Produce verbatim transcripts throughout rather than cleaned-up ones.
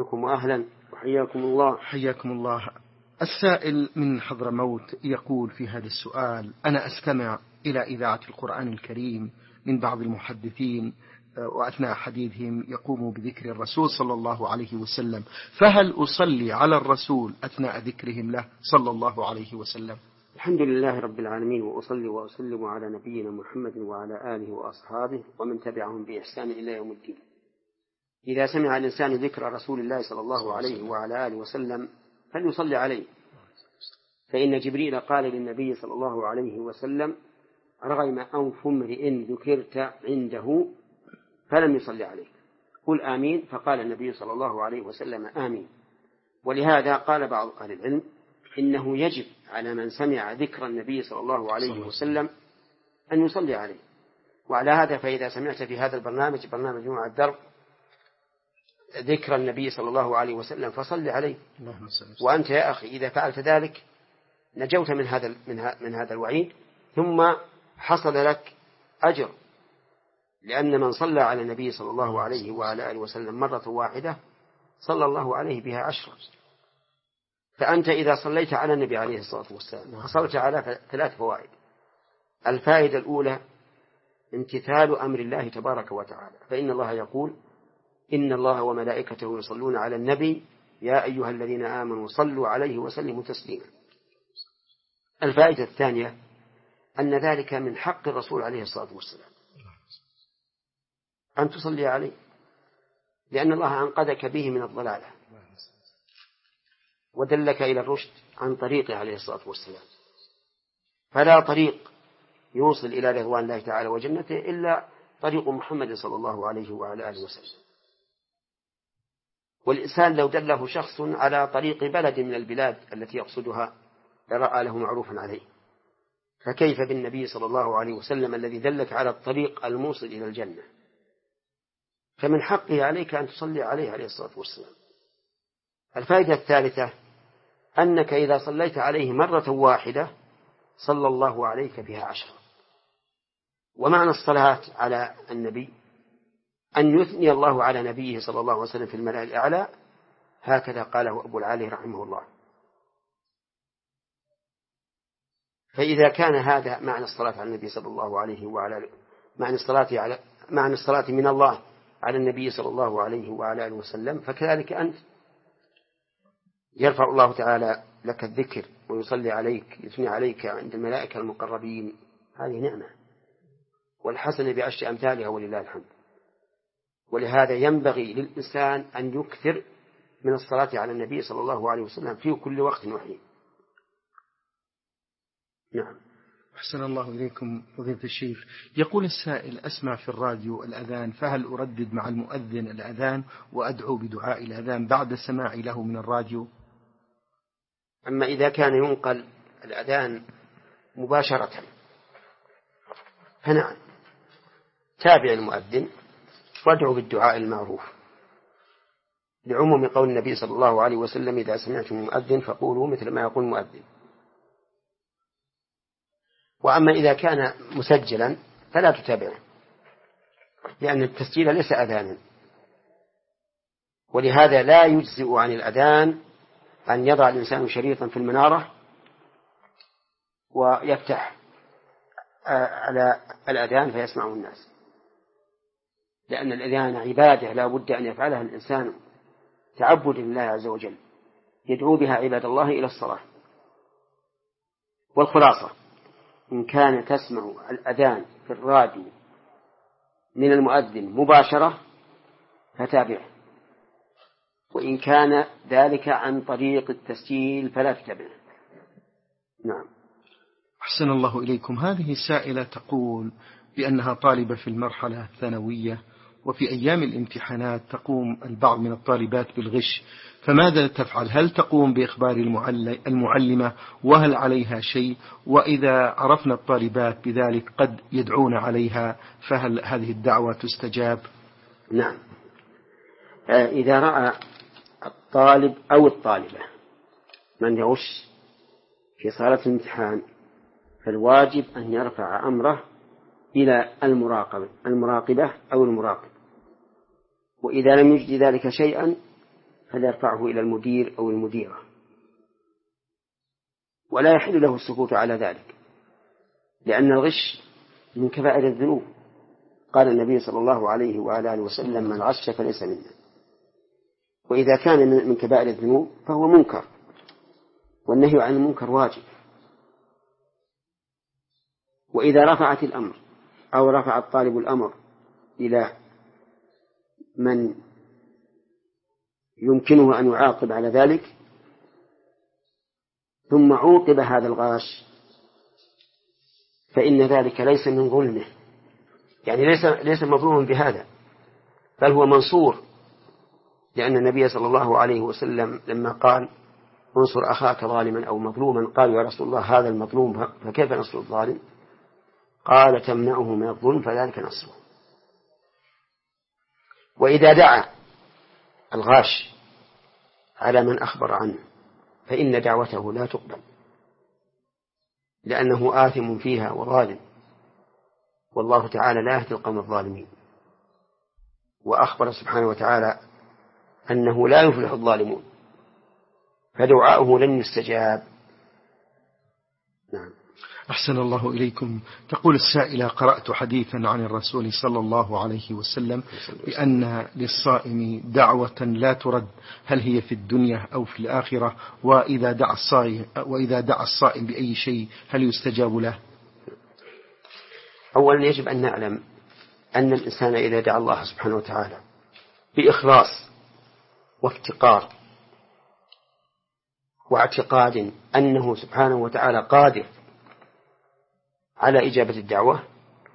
بكم وأهلا وحياكم الله. حياكم الله. السائل من حضرموت يقول في هذا السؤال: أنا أستمع إلى إذاعة القرآن الكريم من بعض المحدثين وأثناء حديثهم يقوموا بذكر الرسول صلى الله عليه وسلم، فهل أصلي على الرسول أثناء ذكرهم له صلى الله عليه وسلم؟ الحمد لله رب العالمين، وأصلي وأسلم على نبينا محمد وعلى آله وأصحابه ومن تبعهم بإحسان إلى يوم الدين. إذا سمع الإنسان ذكر رسول الله صلى الله عليه وعلى آله وسلم فليصلي عليه، فإن جبريل قال للنبي صلى الله عليه وسلم: رغم أنف امرئ ذكرت عنده فلم يصلي عليك، قل آمين. فقال النبي صلى الله عليه وسلم: آمين. ولهذا قال بعض أهل العلم إنه يجب على من سمع ذكر النبي صلى الله عليه وسلم أن يصلي عليه. وعلى هذا فإذا سمعت في هذا البرنامج، برنامج جمعة الدرب، ذكر النبي صلى الله عليه وسلم فصل عليه. وأنت يا أخي إذا فعلت ذلك نجوت من هذا من هذا الوعيد، ثم حصل لك أجر، لأن من صلى على النبي صلى الله عليه وعلى آله وسلم مرة واحدة صلى الله عليه بها عشرة. فأنت إذا صليت على النبي عليه الصلاة والسلام حصلت على ثلاث فوائد. الفائدة الأولى امتثال أمر الله تبارك وتعالى، فإن الله يقول: إن الله وملائكته يصلون على النبي يا أيها الذين آمنوا صلوا عليه وسلموا تسليما. الفائدة الثانية أن ذلك من حق الرسول عليه الصلاة والسلام أن تصلي عليه، لأن الله أنقذك به من الضلالة ودلك إلى الرشد عن طريقه عليه الصلاة والسلام. فلا طريق يوصل إلى رضوان الله تعالى وجنته إلا طريق محمد صلى الله عليه وعلى آله وسلم. والإنسان لو دله شخص على طريق بلد من البلاد التي يقصدها لرأى له معروفا عليه، فكيف بالنبي صلى الله عليه وسلم الذي دلك على الطريق الموصل إلى الجنة؟ فمن حقه عليك أن تصلي عليه عليه الصلاة والسلام. الفائدة الثالثة أنك إذا صليت عليه مرة واحدة صلى الله عليك بها عشرة. ومعنى الصلاة على النبي أن يثني الله على نبيه صلى الله عليه وسلم في الملأ الأعلى، هكذا قاله أبو العالي رحمه الله. فإذا كان هذا معنى الصلاة على النبي صلى الله عليه وعلى معنى الصلاة على معنى الصلاة من الله على النبي صلى الله عليه وعلى آله وسلم، فكذلك أنت يرفع الله تعالى لك الذكر ويصلي عليك، يثني عليك عند الملائكة المقربين. هذه نعمة، والحسنة بعشر أمثالها ولله الحمد. ولهذا ينبغي للإنسان أن يكثر من الصلاة على النبي صلى الله عليه وسلم في كل وقت وحين. نعم. أحسن الله إليكم فضيلة الشيخ. يقول السائل: أسمع في الراديو الأذان، فهل أردد مع المؤذن الأذان وأدعو بدعاء الأذان بعد سماعي له من الراديو؟ أما إذا كان ينقل الأذان مباشرة فنعم، تابع المؤذن وادعو بالدعاء المعروف، لعموم قول النبي صلى الله عليه وسلم: إذا سمعتم المؤذن فقولوا مثل ما يقول المؤذن. وأما إذا كان مسجلا فلا تتابعه، لأن التسجيل ليس أذانا. ولهذا لا يجزئ عن الأذان أن يضع الإنسان شريطا في المنارة ويفتح على الأذان فيسمعه الناس، لأن الأذان عبادة لا بد أن يفعلها الإنسان تعبد لله عز وجل، يدعو بها عباد الله إلى الصلاة. والخلاصة إن كان تسمع الأذان في الراديو من المؤذن مباشرة فتابعه، وإن كان ذلك عن طريق التسجيل فلا تتابعه. نعم. أحسن الله إليكم. هذه السائلة تقول بأنها طالبة في المرحلة الثانوية، وفي أيام الامتحانات تقوم البعض من الطالبات بالغش، فماذا تفعل؟ هل تقوم بإخبار المعلمة وهل عليها شيء؟ وإذا عرفنا الطالبات بذلك قد يدعون عليها، فهل هذه الدعوة تستجاب؟ نعم. إذا رأى الطالب أو الطالبة من يغش في صالة الامتحان فالواجب أن يرفع أمره إلى المراقبة المراقبة أو المراقب، وإذا لم يجد ذلك شيئا فليرفعه إلى المدير أو المديرة، ولا يحل له السكوت على ذلك، لأن الغش من كبائر الذنوب. قال النبي صلى الله عليه وعلى آله وسلم: من غش فليس منا. وإذا كان من كبائر الذنوب فهو منكر، والنهي عن المنكر واجب. وإذا رفعت الأمر أو رفع الطالب الأمر إلى من يمكنه أن يعاقب على ذلك، ثم عوقب هذا الغاش، فإن ذلك ليس من ظلمه، يعني ليس ليس مظلوما بهذا، بل هو منصور، لأن النبي صلى الله عليه وسلم لما قال: انصر أخاك ظالما أو مظلوما، قالوا: يا رسول الله هذا المظلوم فكيف نصر الظالم؟ قال: تمنعه من الظلم فذلك نصره. وإذا دعا الغاش على من أخبر عنه فإن دعوته لا تقبل، لأنه آثم فيها وظالم، والله تعالى لا يهدي القوم الظالمين. وأخبر سبحانه وتعالى أنه لا يفلح الظالمون، فدعاؤه لن يستجاب. نعم. أحسن الله إليكم. تقول السائلة: قرأت حديثا عن الرسول صلى الله عليه وسلم بأن للصائم دعوة لا ترد، هل هي في الدنيا أو في الآخرة؟ وإذا دعا الصائم, وإذا دعا الصائم بأي شيء هل يستجاب له؟ أولا يجب أن نعلم أن الإنسان إذا دعا الله سبحانه وتعالى بإخلاص وافتقار واعتقاد أنه سبحانه وتعالى قادر على إجابة الدعوة،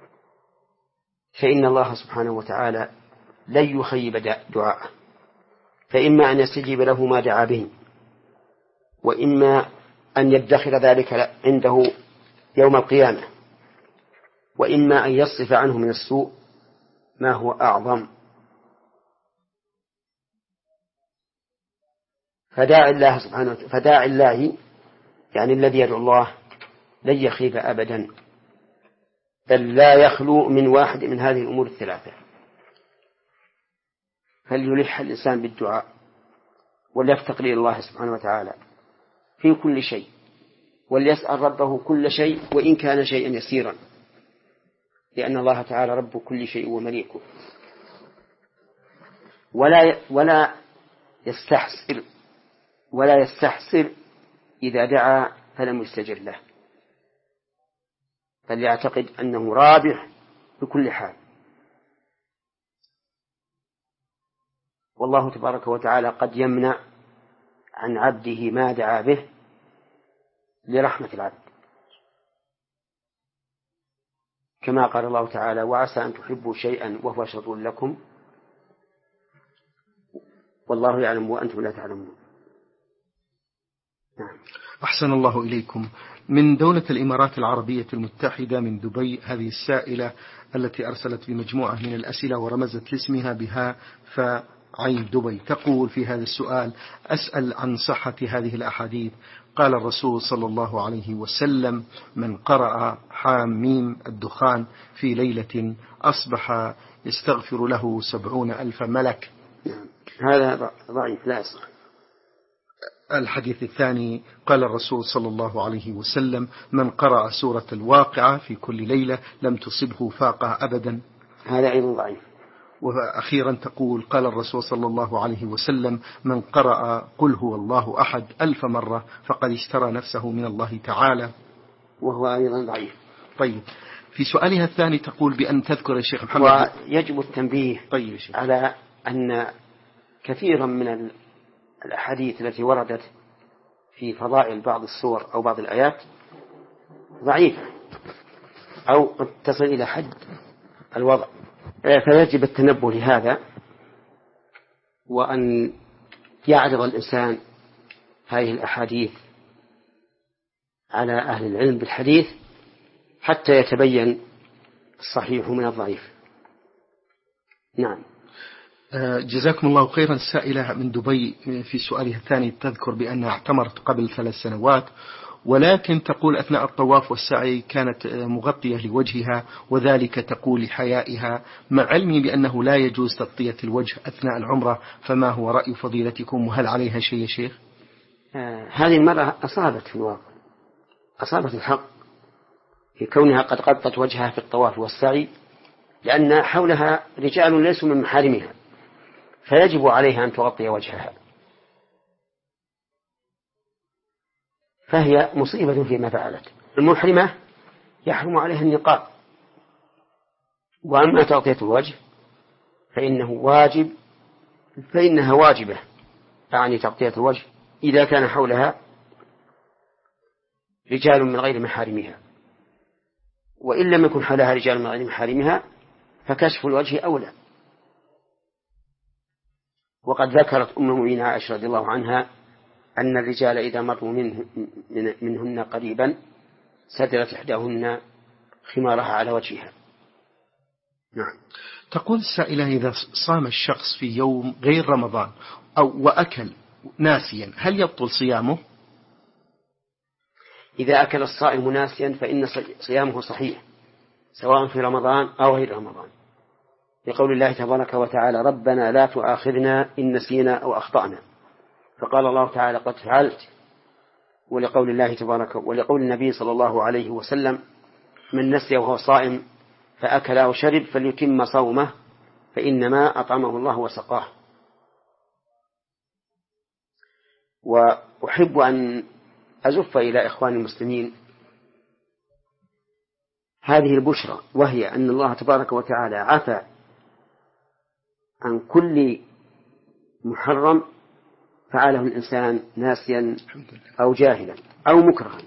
فإن الله سبحانه وتعالى لن يخيب دعاءه، فإما أن يستجيب له ما دعا به، وإما أن يدخر ذلك عنده يوم القيامة، وإما أن يصرف عنه من السوء ما هو أعظم. فداعي الله سبحانه وتعالى فداعي الله يعني الذي يدعو الله لن يخيب أبدا، بل لا يخلو من واحد من هذه الأمور الثلاثة. فليلح الإنسان بالدعاء، وليفتقر إلى الله سبحانه وتعالى في كل شيء، وليسأل ربه كل شيء وإن كان شيئا يسيرا، لأن الله تعالى رب كل شيء ومليكه. ولا ولا يستحسر ولا يستحسر إذا دعا فلم يستجب له، بل يعتقد أنه رابح بكل حال. والله تبارك وتعالى قد يمنع عن عبده ما دعا به لرحمة العبد، كما قال الله تعالى: وعسى أن تحبوا شيئا وهو شر لكم والله يعلم وأنتم لا تعلمون. نعم. أحسن الله إليكم. من دولة الإمارات العربية المتحدة من دبي هذه السائلة التي أرسلت بمجموعة من الأسئلة ورمزت لاسمها بها فعين دبي، تقول في هذا السؤال: أسأل عن صحة هذه الأحاديث. قال الرسول صلى الله عليه وسلم: من قرأ حاميم الدخان في ليلة أصبح يستغفر له سبعون ألف ملك. هذا ضعيف لا يصح. الحديث الثاني: قال الرسول صلى الله عليه وسلم: من قرأ سورة الواقعة في كل ليلة لم تصبه فاقة أبدا. هذا أيضا ضعيف. وأخيرا تقول: قال الرسول صلى الله عليه وسلم: من قرأ قل هو الله أحد ألف مرة فقد اشترى نفسه من الله تعالى. وهو أيضا ضعيف. طيب، في سؤالها الثاني تقول بأن تذكر يا شيخ محمد. ويجب التنبيه طيب شيخ. على أن كثيرا من الأحاديث التي وردت في فضائل بعض السور أو بعض الآيات ضعيفة أو قد تصل إلى حد الوضع، فيجب التنبه لهذا، وأن يعرض الإنسان هذه الأحاديث على أهل العلم بالحديث حتى يتبين الصحيح من الضعيف. نعم. جزاكم الله خيرا. السائلة من دبي في سؤالها الثاني تذكر بأنها اعتمرت قبل ثلاث سنوات، ولكن تقول أثناء الطواف والسعي كانت مغطية لوجهها، وذلك تقول لحيائها، مع علمي بأنه لا يجوز تغطية الوجه أثناء العمرة، فما هو رأي فضيلتكم وهل عليها شيء يا شيخ؟ آه هذه المرأة أصابت في الواقع، أصابت الحق في كونها قد غطت وجهها في الطواف والسعي، لأن حولها رجال ليسوا من محارمها، فيجب عليها أن تغطي وجهها، فهي مصيبة فيما فعلت. المحرمة يحرم عليها النقاب، وأما تغطية الوجه فإنه واجب فإنها واجبة، يعني تغطية الوجه إذا كان حولها رجال من غير محارمها، وإن لم يكن حولها رجال من غير محارمها فكشف الوجه أولى. وقد ذكرت أم المؤمنين عائشة رضي الله عنها أن الرجال إذا مروا منه من منهن قريبا سدلت إحداهن خمارها على وجهها. نعم. تقول السائلة: إذا صام الشخص في يوم غير رمضان أو وأكل ناسيا هل يبطل صيامه؟ إذا أكل الصائم ناسيا فإن صيامه صحيح سواء في رمضان أو غير رمضان، لقول الله تبارك وتعالى: ربنا لا تؤاخذنا إن نسينا أو أخطأنا، فقال الله تعالى: قد فعلت. ولقول الله تبارك ولقول النبي صلى الله عليه وسلم: من نسي وهو صائم فأكل أو شرب فليتم صومه فإنما أطعمه الله وسقاه. وأحب أن أزف إلى إخوان المسلمين هذه البشرى، وهي أن الله تبارك وتعالى عفى عن كل محرم فعله الإنسان ناسيا أو جاهلا أو مكرها.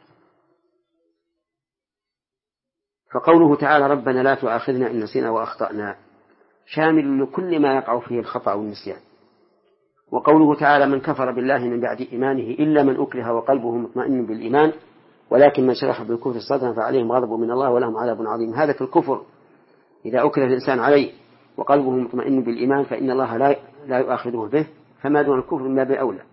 فقوله تعالى: ربنا لا تؤاخذنا إن نسينا وأخطأنا شامل لكل ما يقع فيه الخطأ والنسيان. وقوله تعالى: من كفر بالله من بعد إيمانه إلا من أكره وقلبه مطمئن بالإيمان ولكن من شرح بالكفر صدرا فعليهم غضب من الله ولهم عذاب عظيم. هذا في الكفر إذا أكره الإنسان عليه وقلبه مطمئن بالإيمان فإن الله لا لا يؤاخذه به، فما دون الكفر من باب أولى.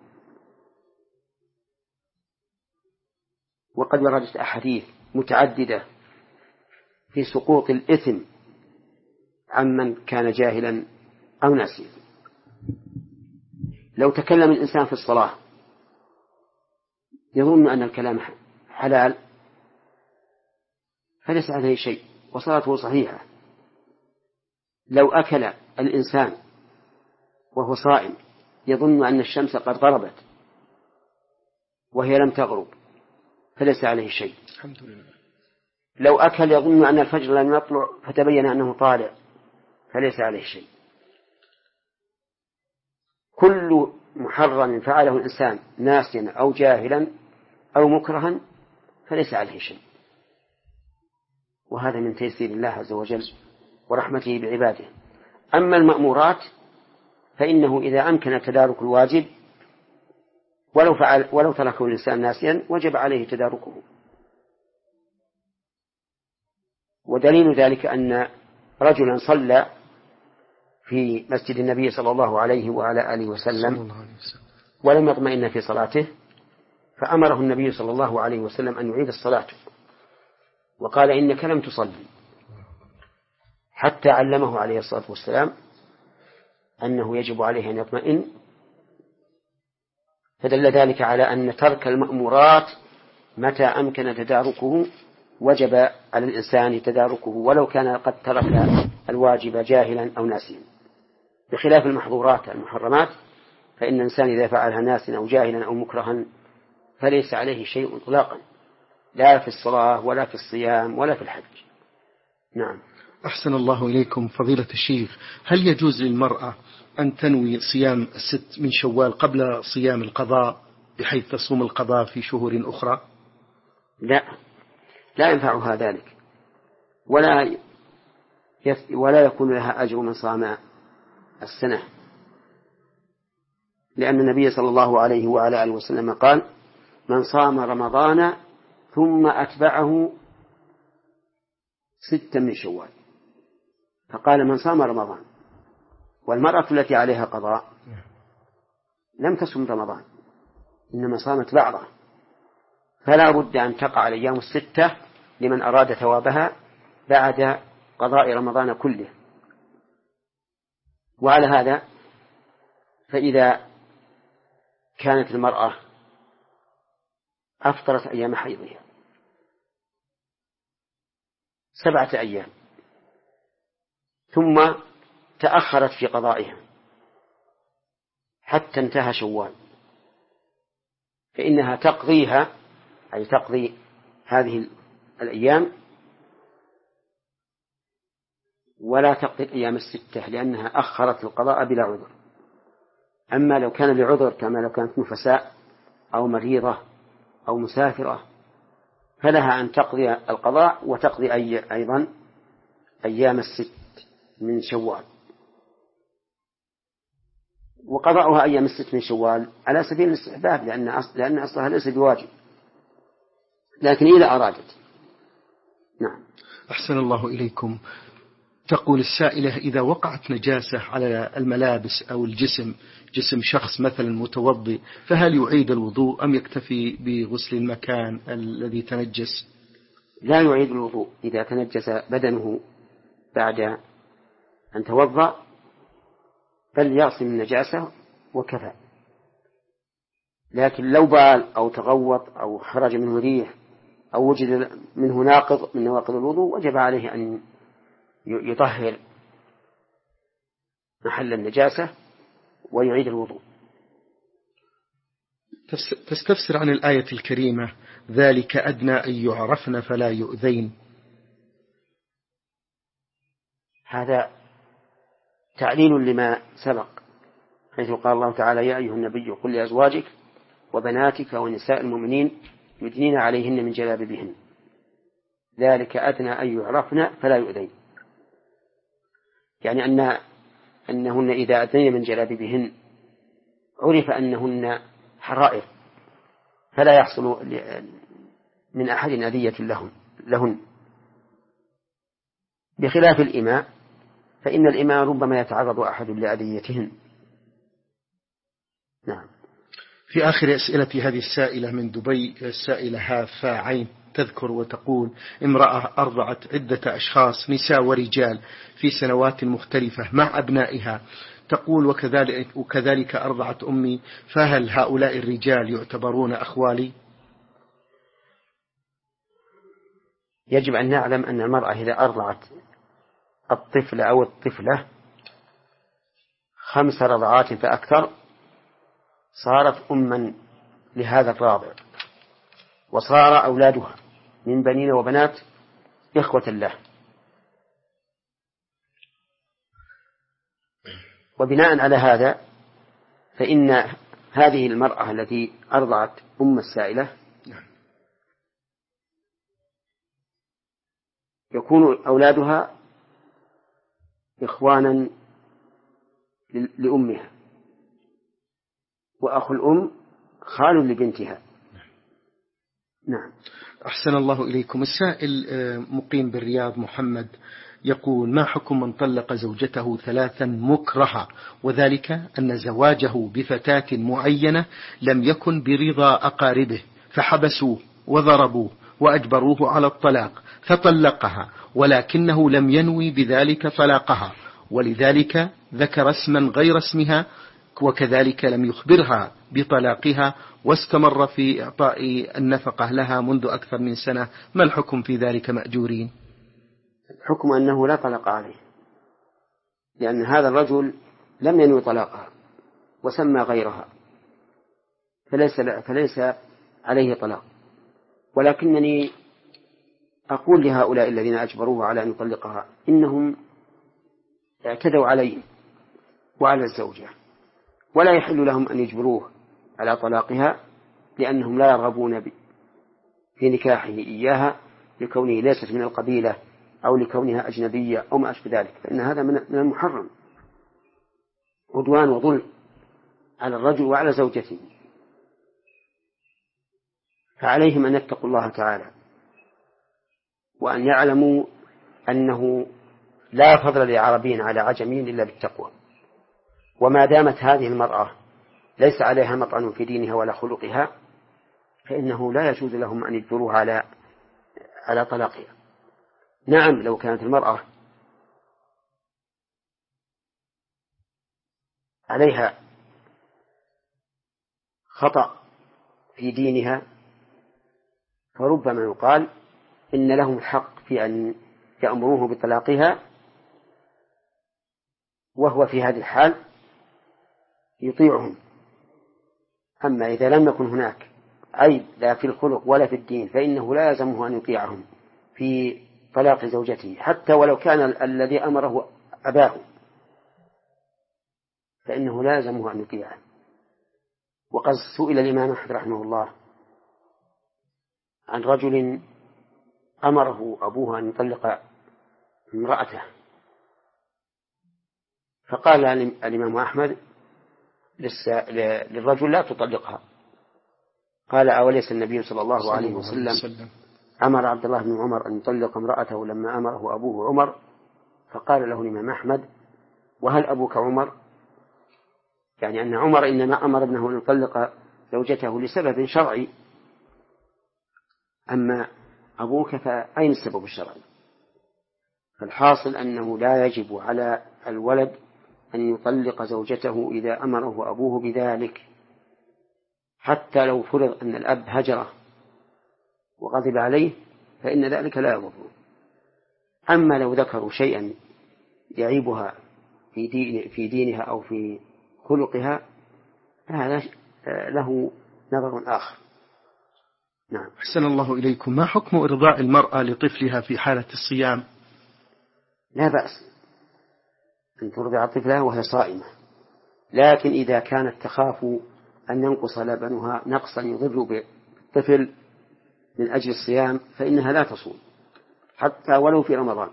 وقد وردت أحاديث متعددة في سقوط الإثم عمن كان جاهلا أو ناسيا. لو تكلم الإنسان في الصلاة يظن أن الكلام حلال فليس عليه شيء وصلاته صحيحة. لو أكل الإنسان وهو صائم يظن أن الشمس قد غربت وهي لم تغرب فليس عليه شيء. الحمد لله. لو أكل يظن أن الفجر لم يطلع فتبين أنه طالع فليس عليه شيء. كل محرم فعله الإنسان ناسيا أو جاهلا أو مكرها فليس عليه شيء، وهذا من تيسير الله عز وجل ورحمته بعباده. أما المأمورات فإنه إذا أمكن تدارك الواجب ولو فعل ولو تركه الإنسان ناسيا وجب عليه تداركه. ودليل ذلك أن رجلا صلى في مسجد النبي صلى الله عليه وعلى آله وسلم ولم يطمئن في صلاته، فأمره النبي صلى الله عليه وسلم أن يعيد الصلاة، وقال: إنك لم تصلي، حتى علمه عليه الصلاة والسلام أنه يجب عليه أن يطمئن. فدل ذلك على أن ترك المأمورات متى أمكن تداركه وجب على الإنسان تداركه ولو كان قد ترك الواجب جاهلا أو ناسيا، بخلاف المحظورات المحرمات فإن الإنسان إذا فعلها ناسيا أو جاهلا أو مكرها فليس عليه شيء إطلاقا، لا في الصلاة ولا في الصيام ولا في الحج. نعم. أحسن الله إليكم فضيلة الشيخ. هل يجوز للمرأة أن تنوي صيام الست من شوال قبل صيام القضاء بحيث تصوم القضاء في شهور أخرى؟ لا، لا ينفعها ذلك، ولا ولا يكون لها أجر من صام السنة، لأن النبي صلى الله عليه وعلى آله وسلم قال: من صام رمضان ثم أتبعه ستا من شوال. فقال: من صام رمضان. والمرأة التي عليها قضاء لم تصم رمضان إنما صامت بعضه، فلا بد أن تقع الأيام الستة لمن أراد ثوابها بعد قضاء رمضان كله. وعلى هذا فإذا كانت المرأة أفطرت أيام حيضها سبعة أيام ثم تأخرت في قضائها حتى انتهى شوال، فإنها تقضيها، أي تقضي هذه الأيام ولا تقضي الأيام الستة، لأنها أخرت القضاء بلا عذر. أما لو كان لعذر كما لو كانت نفساء أو مريضة أو مسافرة فلها أن تقضي القضاء وتقضي أي أيضا أيام الست من شوال. وقضاؤها أيام الست من شوال على سبيل الاستحباب، لأن أصل لأن أصلها ليس بواجب، لكن إذا أرادت. نعم. أحسن الله إليكم. تقول السائلة: إذا وقعت نجاسة على الملابس أو الجسم، جسم شخص مثلا متوضئ، فهل يعيد الوضوء أم يكتفي بغسل المكان الذي تنجس؟ لا يعيد الوضوء إذا تنجس بدنه بعد أن توضأ، بل يغسل النجاسة وكفى. لكن لو بال أو تغوط أو خرج منه ريح أو وجد منه ناقض من نواقض الوضوء وجب عليه أن يطهر محل النجاسة ويعيد الوضوء. تستفسر عن الآية الكريمة: ذلك أدنى أن يعرفن فلا يؤذين. هذا تعليل لما سبق، حيث قال الله تعالى: يا أيها النبي قل لأزواجك وبناتك ونساء المؤمنين يدنين عليهن من جلابيبهن ذلك أدنى أن يعرفن فلا يؤذين. يعني أن أنهن إذا أدنين من جلابيبهن عرف أنهن حرائر فلا يحصل من أحد أذية لهن, لهن بخلاف الإماء، فإن الإماء ربما يتعرض أحد لأذيتهن. نعم. في آخر أسئلة هذه السائلة من دبي، السائلة هافا عين تذكر وتقول: امرأة أرضعت عدة أشخاص نساء ورجال في سنوات مختلفة مع أبنائها، تقول: وكذلك, وكذلك أرضعت أمي، فهل هؤلاء الرجال يعتبرون أخوالي؟ يجب أن نعلم أن المرأة إذا أرضعت الطفل أو الطفلة خمس رضعات فأكثر صارت أما لهذا الراضع، وصار أولادها من بنين وبنات إخوة له. وبناء على هذا فإن هذه المرأة التي أرضعت أم السائلة يكون أولادها إخوانا لأمها، وأخو الأم خال لبنتها. نعم. أحسن الله إليكم. السائل مقيم بالرياض محمد يقول: ما حكم من طلق زوجته ثلاثا مكرها، وذلك أن زواجه بفتاة معينة لم يكن برضا أقاربه فحبسوه وضربوه وأجبروه على الطلاق فطلقها، ولكنه لم ينوي بذلك طلاقها، ولذلك ذكر اسما غير اسمها، وكذلك لم يخبرها بطلاقها، واستمر في إعطاء النفقة لها منذ أكثر من سنة. ما الحكم في ذلك مأجورين؟ الحكم أنه لا طلاق عليه، لأن هذا الرجل لم ينوي طلاقها وسمى غيرها، فليس, فليس عليه طلاق. ولكنني أقول لهؤلاء الذين أجبروه على أن يطلقها إنهم اعتدوا عليه وعلى الزوجة، ولا يحل لهم أن يجبروه على طلاقها، لأنهم لا يرغبون في نكاحه إياها لكونه ليست من القبيلة أو لكونها أجنبية أو ما أشبه ذلك، فإن هذا من المحرم عدوان وظلم على الرجل وعلى زوجته. فعليهم أن يتقوا الله تعالى وأن يعلموا أنه لا فضل لعربي على عجمي إلا بالتقوى. وما دامت هذه المرأة ليس عليها مطعن في دينها ولا خلقها فإنه لا يجوز لهم أن يجبروها على على طلاقها. نعم، لو كانت المرأة عليها خطأ في دينها فربما يقال إن لهم الحق في أن يأمروه بطلاقها، وهو في هذه الحال يطيعهم. أما إذا لم يكن هناك عيب لا في الخلق ولا في الدين فإنه لا يلزمه أن يطيعهم في طلاق زوجته، حتى ولو كان الذي أمره أباه فإنه لا يلزمه أن يطيعه. وقد سئل الإمام أحمد رحمه الله عن رجل أمره أبوه أن يطلق امرأته، فقال الإمام أحمد للرجل لا تطلقها. قال: أوليس النبي صلى الله عليه وسلم أمر عبد الله بن عمر أن يطلق امرأته لما أمره أبوه عمر؟ فقال له الإمام أحمد: وهل أبوك عمر؟ يعني أن عمر إنما أمر ابنه أن يطلق زوجته لسبب شرعي، أما أبوك فأين السبب الشرعي؟ فالحاصل أنه لا يجب على الولد أن يطلق زوجته إذا أمره أبوه بذلك، حتى لو فرض أن الأب هجره وغضب عليه فإن ذلك لا يضره. أما لو ذكروا شيئا يعيبها في, دين في دينها أو في خلقها فهذا له نظر آخر. نعم. أحسن الله إليكم. ما حكم إرضاء المرأة لطفلها في حالة الصيام؟ لا بأس أن ترضع طفلها وهي صائمة، لكن إذا كانت تخاف أن ينقص لبنها نقصا يضر بالطفل من أجل الصيام فإنها لا تصوم حتى ولو في رمضان.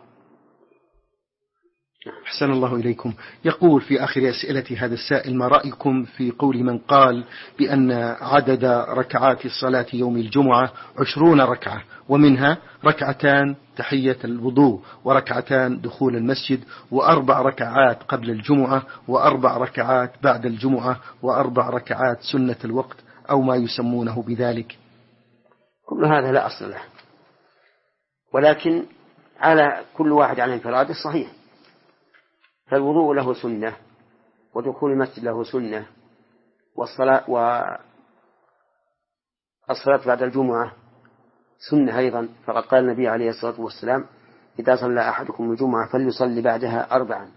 أحسن الله إليكم. يقول في آخر أسئلة هذا السائل: ما رأيكم في قول من قال بأن عدد ركعات الصلاة يوم الجمعة عشرون ركعة، ومنها ركعتان تحية الوضوء، وركعتان دخول المسجد، وأربع ركعات قبل الجمعة، وأربع ركعات بعد الجمعة، وأربع ركعات سنة الوقت أو ما يسمونه بذلك؟ كل هذا لا أصل له، ولكن على كل واحد على انفراده صحيح. فالوضوء له سنة، ودخول المسجد له سنة، والصلاة والصلاة بعد الجمعة سنة أيضا، فقد قال النبي عليه الصلاة والسلام: إذا صلى أحدكم الجمعة فليصلي بعدها أربعا.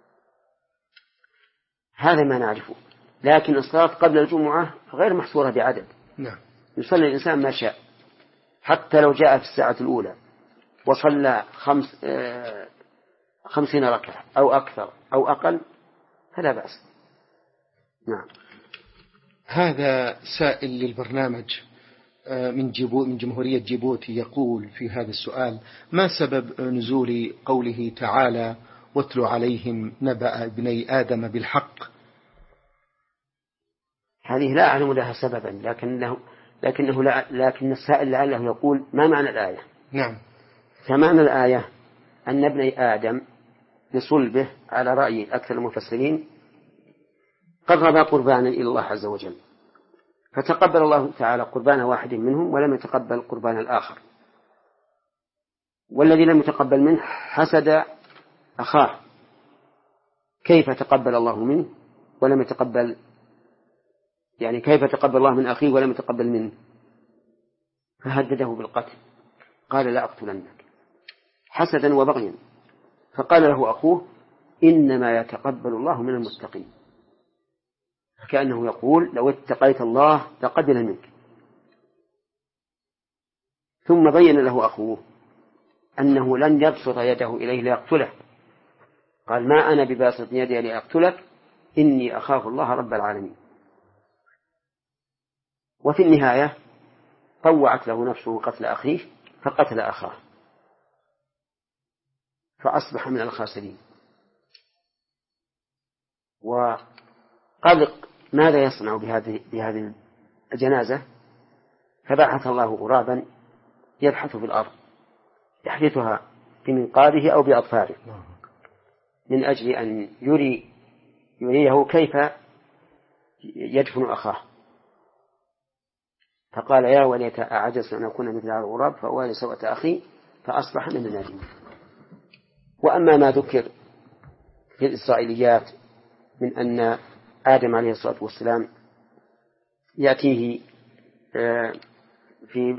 هذا ما نعرفه، لكن الصلاة قبل الجمعة غير محصورة بعدد. نعم. يصلي الإنسان ما شاء، حتى لو جاء في الساعة الأولى وصلى خمس آه خمسين ركعة أو أكثر أو أقل فلا بأس. نعم. هذا سائل للبرنامج من جيبو من جمهورية جيبوتي يقول في هذا السؤال: ما سبب نزول قوله تعالى: واتل عليهم نبأ ابني آدم بالحق؟ هذه لا أعلم لها سببا، لكنه لكنه لا لكن السائل لعله يقول: ما معنى الآية؟ نعم. فمعنى الآية أن ابني آدم بصلبه على رأي أكثر المفسرين قرب قربانا إلى الله عز وجل، فتقبل الله تعالى قربان واحد منهم ولم يتقبل قربان الآخر، والذي لم يتقبل منه حسد أخاه، كيف تقبل الله منه ولم يتقبل، يعني كيف تقبل الله من أخيه ولم يتقبل منه؟ فهدده بالقتل، قال: لا أقتلنك، حسدا وبغيا. فقال له أخوه: إنما يتقبل الله من المتقين، كأنه يقول: لو اتقيت الله لقبل منك. ثم بين له أخوه أنه لن يبسط يده إليه ليقتله، قال: ما أنا بباسط يدي لأقتلك، إني أخاف الله رب العالمين. وفي النهاية طوعت له نفسه قتل أخيه فقتل أخاه، فأصبح من الخاسرين. وقلق ماذا يصنع بهذه بهذه الجنازة، فبعث الله غرابا يبحث في الأرض يحدثها بمنقاره أو بأطفاره من أجل أن يري يريه كيف يدفن أخاه. فقال يا وليت أعجزت أن أكون مثل هذا الغراب فأوالي سوءة أخي فأصبح من النادمين. وأما ما ذكر في الإسرائيليات من أن آدم عليه الصلاة والسلام يأتيه في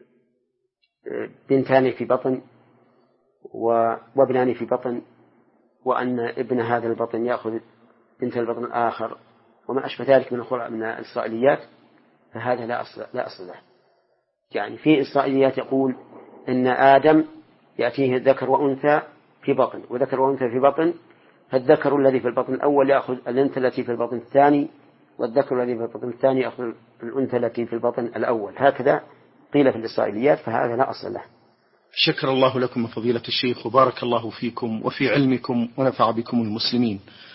بنتان في بطن وابنان في بطن، وأن ابن هذا البطن يأخذ بنت البطن الآخر وما أشبه ذلك من من الإسرائيليات، فهذا لا أصل لا أصل له. يعني في إسرائيليات يقول إن آدم يأتيه ذكر وأنثى في بطن وذكر وأنثى في بطن، فالذكر الذي في البطن الأول يأخذ الأنثى التي في البطن الثاني، والذكر الذي في البطن الثاني يأخذ الأنثى التي في البطن الأول. هكذا قيل في الإسرائيليات، فهذا لا أصل له. شكر الله لكم فضيلة الشيخ وبارك الله فيكم وفي علمكم ونفع بكم المسلمين.